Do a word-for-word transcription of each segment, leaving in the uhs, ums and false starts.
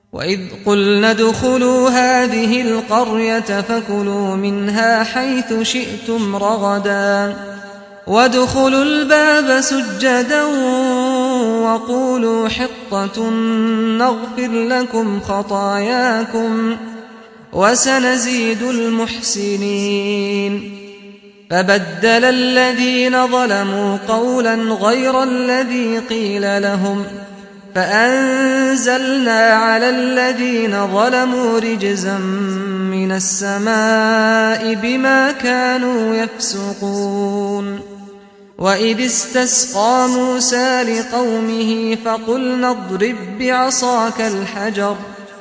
وإذ قلنا ادخلوا هذه القرية فكلوا منها حيث شئتم رغدا وادخلوا الباب سجدا وقولوا حطة نغفر لكم خطاياكم وسنزيد المحسنين. فبدل الذين ظلموا قولا غير الذي قيل لهم فأنزلنا على الذين ظلموا رجزا من السماء بما كانوا يفسقون. وإذ استسقى موسى لقومه فقلنا اضرب بعصاك الحجر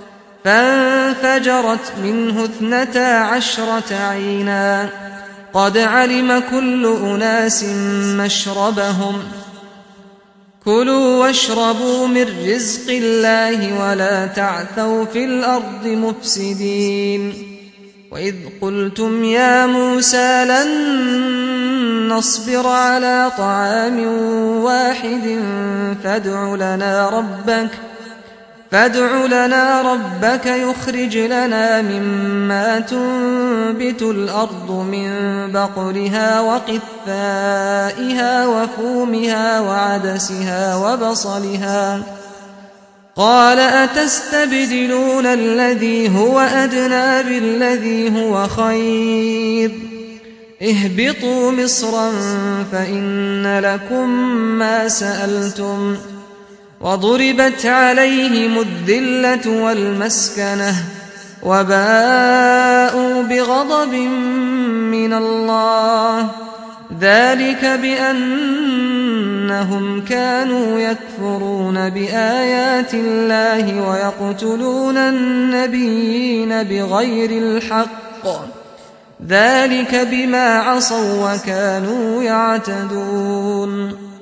فانفجرت منه اثنتا عشرة عينا قد علم كل أناس مشربهم كلوا واشربوا من رزق الله ولا تعثوا في الأرض مفسدين. وإذ قلتم يا موسى لن نصبر على طعام واحد فادع لنا ربك فادع لنا ربك يخرج لنا مما تنبت الأرض من بقلها وقثائها وفومها وعدسها وبصلها قال أتستبدلون الذي هو أدنى بالذي هو خير اهبطوا مصرا فإن لكم ما سألتم وضربت عليهم الذلة والمسكنة وباءوا بغضب من الله ذلك بأنهم كانوا يكفرون بآيات الله ويقتلون النبيين بغير الحق ذلك بما عصوا وكانوا يعتدون.